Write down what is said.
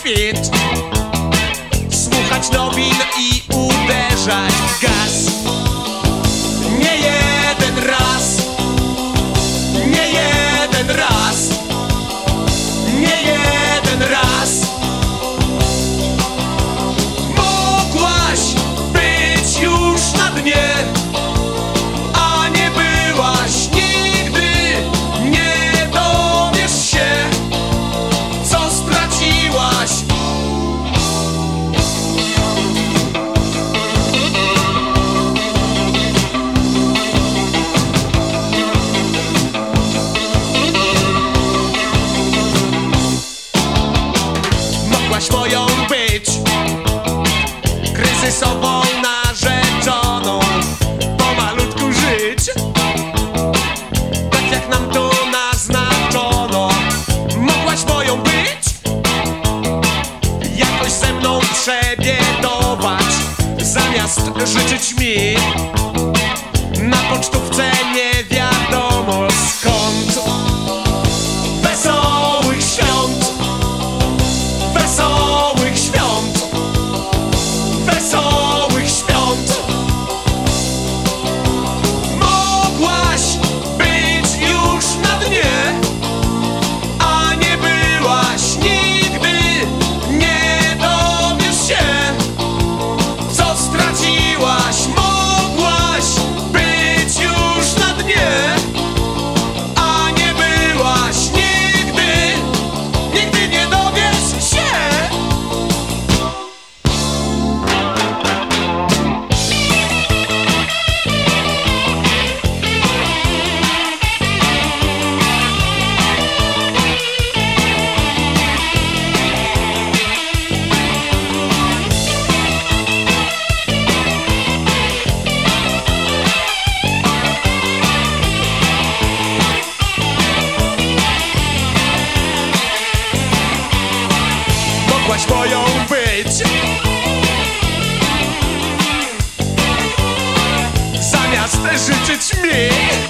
hit. Słuchać nowin i uderzać w gaz. Nie jeden raz, nie jeden raz, nie jeden raz. Mogłaś być już na dnie, a nie byłaś nigdy. Nie dowiesz się, co straciłaś. Mogłaś moją być, kryzysową narzeczoną, pomalutku żyć, tak jak nam to naznaczono. Mogłaś moją być, jakoś ze mną przebiedować, zamiast życzyć mi na pocztówce nie wiadomo skąd. Wesołych świąt, wesołych świąt, wesołych świąt. Mogłaś być już na dnie, a nie byłaś nigdy. Nie dowiesz się, co straciłaś. Mogłaś być już na dnie, a nie byłaś nigdy. Nigdy nie dowiesz się. Mogłaś moją być, zamiast życzyć mi